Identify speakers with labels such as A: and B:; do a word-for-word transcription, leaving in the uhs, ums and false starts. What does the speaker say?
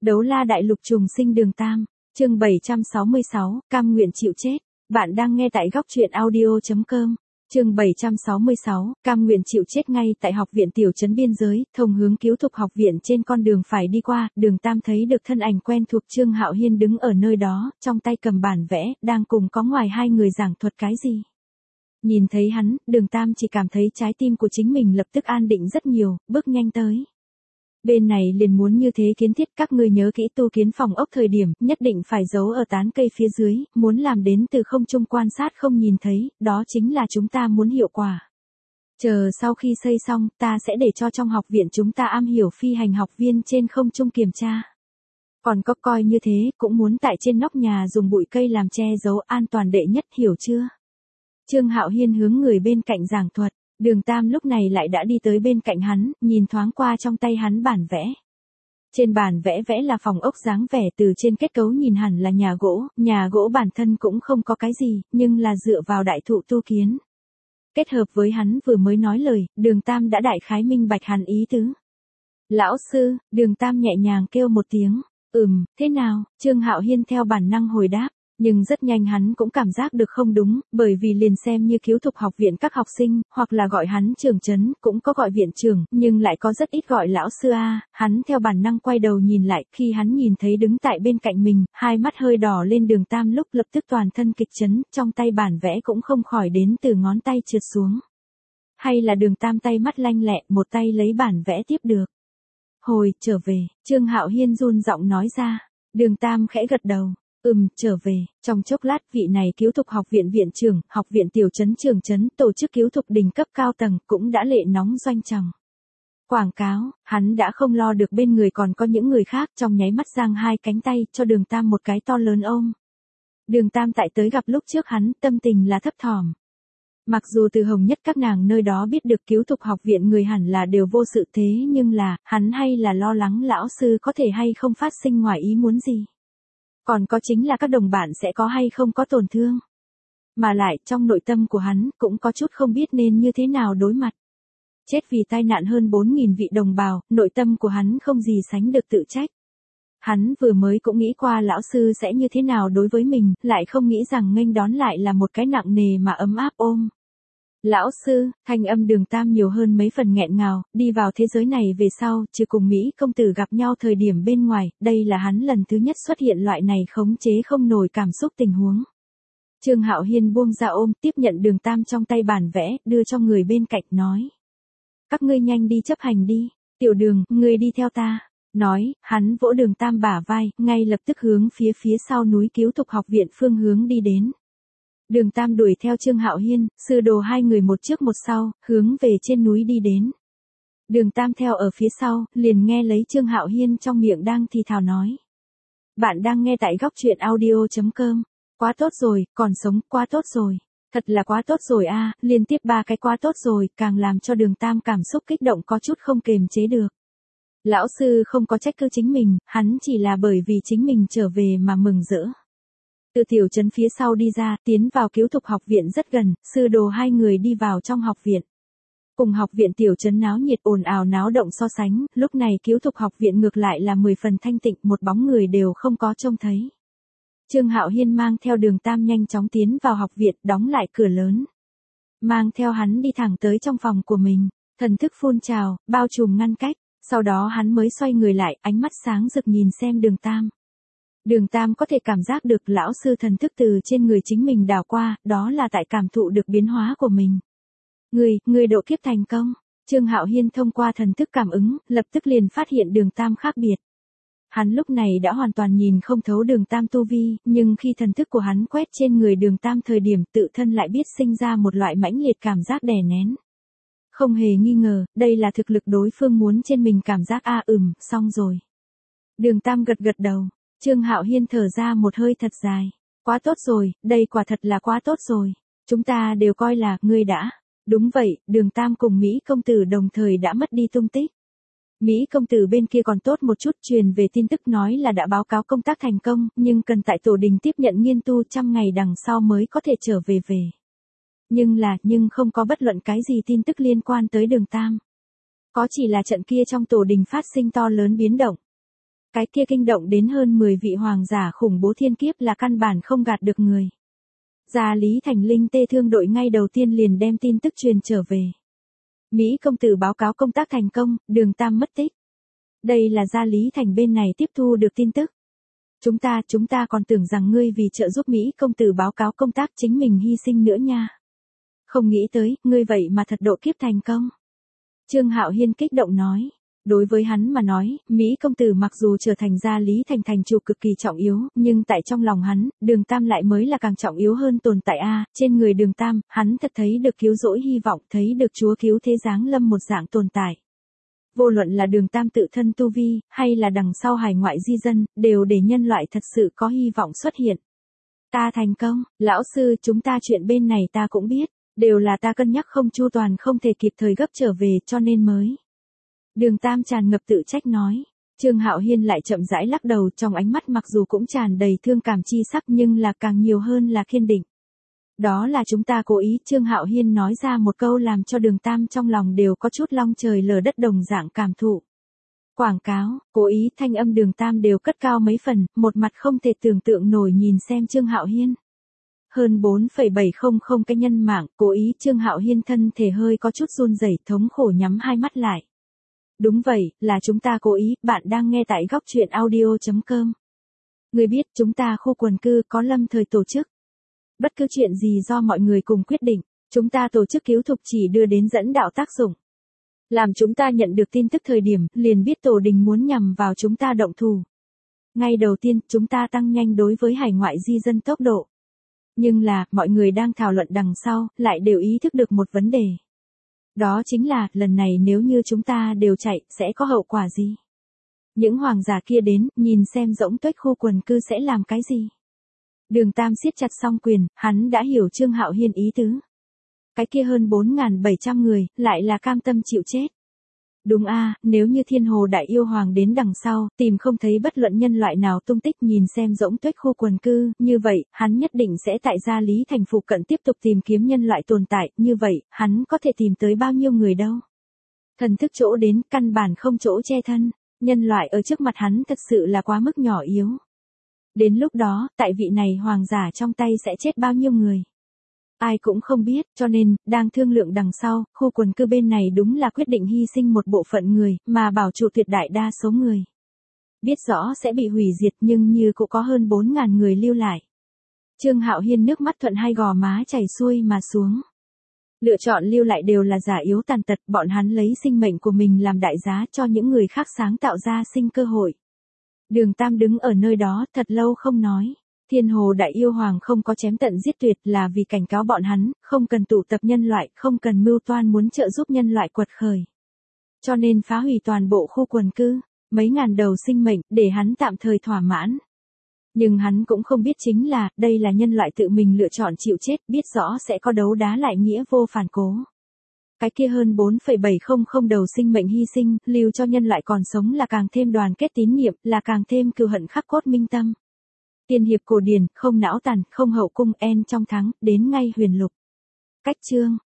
A: Đấu la đại lục trùng sinh đường Tam, chương bảy trăm sáu mươi sáu, cam nguyện chịu chết. Bạn đang nghe tại góc truyện audio.com. Chương bảy trăm sáu mươi sáu, cam nguyện chịu chết. Ngay tại học viện tiểu trấn biên giới, thông hướng cứu thục học viện trên con đường phải đi qua, đường Tam thấy được thân ảnh quen thuộc Trương Hạo Hiên đứng ở nơi đó, trong tay cầm bản vẽ, đang cùng có ngoài hai người giảng thuật cái gì. Nhìn thấy hắn, đường Tam chỉ cảm thấy trái tim của chính mình lập tức an định rất nhiều, bước nhanh tới. Bên này liền muốn như thế kiến thiết, các ngươi nhớ kỹ tu kiến phòng ốc thời điểm, nhất định phải giấu ở tán cây phía dưới, muốn làm đến từ không trung quan sát không nhìn thấy, đó chính là chúng ta muốn hiệu quả. Chờ sau khi xây xong, ta sẽ để cho trong học viện chúng ta am hiểu phi hành học viên trên không trung kiểm tra. Còn có coi như thế, cũng muốn tại trên nóc nhà dùng bụi cây làm che giấu, an toàn đệ nhất, hiểu chưa? Trương Hạo Hiên hướng người bên cạnh giảng thuật. Đường Tam lúc này lại đã đi tới bên cạnh hắn, nhìn thoáng qua trong tay hắn bản vẽ. Trên bản vẽ vẽ là phòng ốc dáng vẻ, từ trên kết cấu nhìn hẳn là nhà gỗ, nhà gỗ bản thân cũng không có cái gì, nhưng là dựa vào đại thụ tu kiến. Kết hợp với hắn vừa mới nói lời, đường Tam đã đại khái minh bạch hắn ý tứ. Lão sư, đường Tam nhẹ nhàng kêu một tiếng, ừm, thế nào, Trương Hạo Hiên theo bản năng hồi đáp. Nhưng rất nhanh hắn cũng cảm giác được không đúng, bởi vì liền xem như cứu thục học viện các học sinh, hoặc là gọi hắn trưởng trấn, cũng có gọi viện trưởng, nhưng lại có rất ít gọi lão sư a. Hắn theo bản năng quay đầu nhìn lại, khi hắn nhìn thấy đứng tại bên cạnh mình, hai mắt hơi đỏ lên đường Tam lúc lập tức toàn thân kịch chấn, trong tay bản vẽ cũng không khỏi đến từ ngón tay trượt xuống. Hay là đường Tam tay mắt lanh lẹ, một tay lấy bản vẽ tiếp được. Hồi, trở về, Trương Hạo Hiên run giọng nói ra. Đường Tam khẽ gật đầu. Ừm, trở về. Trong chốc lát, vị này cứu thục học viện viện trưởng, học viện tiểu trấn trường trấn, tổ chức cứu thục đỉnh cấp cao tầng, cũng đã lệ nóng doanh trọng. Quảng cáo, hắn đã không lo được bên người còn có những người khác, trong nháy mắt giang hai cánh tay, cho đường Tam một cái to lớn ôm. Đường Tam tại tới gặp lúc trước hắn, tâm tình là thấp thỏm. Mặc dù từ hồng nhất các nàng nơi đó biết được cứu thục học viện người hẳn là đều vô sự thế, nhưng là, hắn hay là lo lắng lão sư có thể hay không phát sinh ngoài ý muốn gì. Còn có chính là các đồng bạn sẽ có hay không có tổn thương. Mà lại, trong nội tâm của hắn, cũng có chút không biết nên như thế nào đối mặt. Chết vì tai nạn hơn bốn nghìn vị đồng bào, nội tâm của hắn không gì sánh được tự trách. Hắn vừa mới cũng nghĩ qua lão sư sẽ như thế nào đối với mình, lại không nghĩ rằng nghênh đón lại là một cái nặng nề mà ấm áp ôm. Lão sư, thanh âm đường Tam nhiều hơn mấy phần nghẹn ngào, đi vào thế giới này về sau, trừ cùng Mỹ công tử gặp nhau thời điểm bên ngoài, đây là hắn lần thứ nhất xuất hiện loại này khống chế không nổi cảm xúc tình huống. Trương Hạo Hiên buông ra ôm, tiếp nhận đường Tam trong tay bản vẽ, đưa cho người bên cạnh, nói. Các ngươi nhanh đi chấp hành đi, tiểu đường, ngươi đi theo ta. Nói, hắn vỗ đường Tam bả vai, ngay lập tức hướng phía phía sau núi cứu thục học viện phương hướng đi đến. Đường Tam đuổi theo Trương Hạo Hiên, sư đồ hai người một trước một sau, hướng về trên núi đi đến. Đường Tam theo ở phía sau, liền nghe lấy Trương Hạo Hiên trong miệng đang thì thào nói. Bạn đang nghe tại góc truyện audio.com. Quá tốt rồi, còn sống, quá tốt rồi. Thật là quá tốt rồi a, liên tiếp ba cái quá tốt rồi, càng làm cho đường Tam cảm xúc kích động có chút không kềm chế được. Lão sư không có trách cứ chính mình, hắn chỉ là bởi vì chính mình trở về mà mừng rỡ. Từ tiểu trấn phía sau đi ra, tiến vào cứu thục học viện rất gần, sư đồ hai người đi vào trong học viện. Cùng học viện tiểu trấn náo nhiệt ồn ào náo động so sánh, lúc này cứu thục học viện ngược lại là mười phần thanh tịnh, một bóng người đều không có trông thấy. Trương Hạo Hiên mang theo đường Tam nhanh chóng tiến vào học viện, đóng lại cửa lớn. Mang theo hắn đi thẳng tới trong phòng của mình, thần thức phun trào, bao trùm ngăn cách, sau đó hắn mới xoay người lại, ánh mắt sáng rực nhìn xem đường Tam. Đường Tam có thể cảm giác được lão sư thần thức từ trên người chính mình đảo qua, đó là tại cảm thụ được biến hóa của mình. Người, người độ kiếp thành công. Trương Hạo Hiên thông qua thần thức cảm ứng, lập tức liền phát hiện đường Tam khác biệt. Hắn lúc này đã hoàn toàn nhìn không thấu đường Tam tu vi, nhưng khi thần thức của hắn quét trên người đường Tam thời điểm tự thân lại biết sinh ra một loại mãnh liệt cảm giác đè nén. Không hề nghi ngờ, đây là thực lực đối phương muốn trên mình cảm giác a ừm, xong rồi. Đường Tam gật gật đầu. Trương Hạo Hiên thở ra một hơi thật dài. Quá tốt rồi, đây quả thật là quá tốt rồi. Chúng ta đều coi là, ngươi đã. Đúng vậy, đường Tam cùng Mỹ công tử đồng thời đã mất đi tung tích. Mỹ công tử bên kia còn tốt một chút, truyền về tin tức nói là đã báo cáo công tác thành công, nhưng cần tại tổ đình tiếp nhận nghiên tu trăm ngày đằng sau mới có thể trở về về. Nhưng là, nhưng không có bất luận cái gì tin tức liên quan tới đường Tam. Có chỉ là trận kia trong tổ đình phát sinh to lớn biến động. Cái kia kinh động đến hơn mười vị hoàng giả khủng bố thiên kiếp là căn bản không gạt được người. Gia Lý Thành Linh Tê Thương đội ngay đầu tiên liền đem tin tức truyền trở về. Mỹ công tử báo cáo công tác thành công, Đường Tam mất tích. Đây là Gia Lý Thành bên này tiếp thu được tin tức. Chúng ta, chúng ta còn tưởng rằng ngươi vì trợ giúp Mỹ công tử báo cáo công tác chính mình hy sinh nữa nha. Không nghĩ tới, ngươi vậy mà thật độ kiếp thành công. Trương Hạo Hiên kích động nói. Đối với hắn mà nói, Mỹ công tử mặc dù trở thành Gia Lý Thành thành chủ cực kỳ trọng yếu, nhưng tại trong lòng hắn, Đường Tam lại mới là càng trọng yếu hơn tồn tại a. Trên người Đường Tam, hắn thật thấy được cứu rỗi hy vọng, thấy được Chúa cứu thế giáng lâm một dạng tồn tại. Vô luận là Đường Tam tự thân tu vi, hay là đằng sau hải ngoại di dân, đều để nhân loại thật sự có hy vọng xuất hiện. Ta thành công, lão sư, chúng ta chuyện bên này ta cũng biết, đều là ta cân nhắc không chu toàn, không thể kịp thời gấp trở về cho nên mới. Đường Tam tràn ngập tự trách nói. Trương Hạo Hiên lại chậm rãi lắc đầu, trong ánh mắt mặc dù cũng tràn đầy thương cảm chi sắc nhưng là càng nhiều hơn là kiên định. Đó là chúng ta cố ý. Trương Hạo Hiên nói ra một câu làm cho Đường Tam trong lòng đều có chút long trời lở đất đồng dạng cảm thụ. Quảng cáo, cố ý, thanh âm Đường Tam đều cất cao mấy phần, một mặt không thể tưởng tượng nổi nhìn xem Trương Hạo Hiên. Hơn bốn phẩy bảy không không cái nhân mạng, cố ý. Trương Hạo Hiên thân thể hơi có chút run rẩy, thống khổ nhắm hai mắt lại. Đúng vậy, là chúng ta cố ý, bạn đang nghe tại góc truyện audio chấm com. Người biết chúng ta khu quần cư có lâm thời tổ chức. Bất cứ chuyện gì do mọi người cùng quyết định, chúng ta tổ chức cứu thục chỉ đưa đến dẫn đạo tác dụng. Làm chúng ta nhận được tin tức thời điểm, liền biết tổ đình muốn nhằm vào chúng ta động thủ. Ngay đầu tiên, chúng ta tăng nhanh đối với hải ngoại di dân tốc độ. Nhưng là, mọi người đang thảo luận đằng sau, lại đều ý thức được một vấn đề. Đó chính là, lần này nếu như chúng ta đều chạy, sẽ có hậu quả gì? Những hoàng giả kia đến, nhìn xem rỗng tuếch khu quần cư sẽ làm cái gì? Đường Tam siết chặt song quyền, hắn đã hiểu Trương Hạo Hiên ý tứ. Cái kia hơn bốn nghìn bảy trăm người, lại là cam tâm chịu chết. Đúng a, nếu như Thiên Hồ Đại Yêu Hoàng đến đằng sau, tìm không thấy bất luận nhân loại nào tung tích, nhìn xem rỗng tuếch khu quần cư, như vậy, hắn nhất định sẽ tại Gia Lý Thành phụ cận tiếp tục tìm kiếm nhân loại tồn tại, như vậy, hắn có thể tìm tới bao nhiêu người đâu. Thần thức chỗ đến, căn bản không chỗ che thân, nhân loại ở trước mặt hắn thật sự là quá mức nhỏ yếu. Đến lúc đó, tại vị này hoàng giả trong tay sẽ chết bao nhiêu người. Ai cũng không biết, cho nên, đang thương lượng đằng sau, khu quần cư bên này đúng là quyết định hy sinh một bộ phận người, mà bảo trụ tuyệt đại đa số người. Biết rõ sẽ bị hủy diệt nhưng như cũng có hơn bốn nghìn người lưu lại. Trương Hạo Hiên nước mắt thuận hai gò má chảy xuôi mà xuống. Lựa chọn lưu lại đều là giả yếu tàn tật, bọn hắn lấy sinh mệnh của mình làm đại giá cho những người khác sáng tạo ra sinh cơ hội. Đường Tam đứng ở nơi đó thật lâu không nói. Thiên Hồ Đại Yêu Hoàng không có chém tận giết tuyệt là vì cảnh cáo bọn hắn, không cần tụ tập nhân loại, không cần mưu toan muốn trợ giúp nhân loại quật khởi. Cho nên phá hủy toàn bộ khu quần cư, mấy ngàn đầu sinh mệnh, để hắn tạm thời thỏa mãn. Nhưng hắn cũng không biết chính là, đây là nhân loại tự mình lựa chọn chịu chết, biết rõ sẽ có đấu đá lại nghĩa vô phản cố. Cái kia hơn bốn phẩy bảy không không đầu sinh mệnh hy sinh, lưu cho nhân loại còn sống là càng thêm đoàn kết tín nhiệm, là càng thêm cừu hận khắc cốt minh tâm. Tiên hiệp cổ điển, không não tàn, không hậu cung, en trong thắng, đến ngay huyền lục. Cách chương.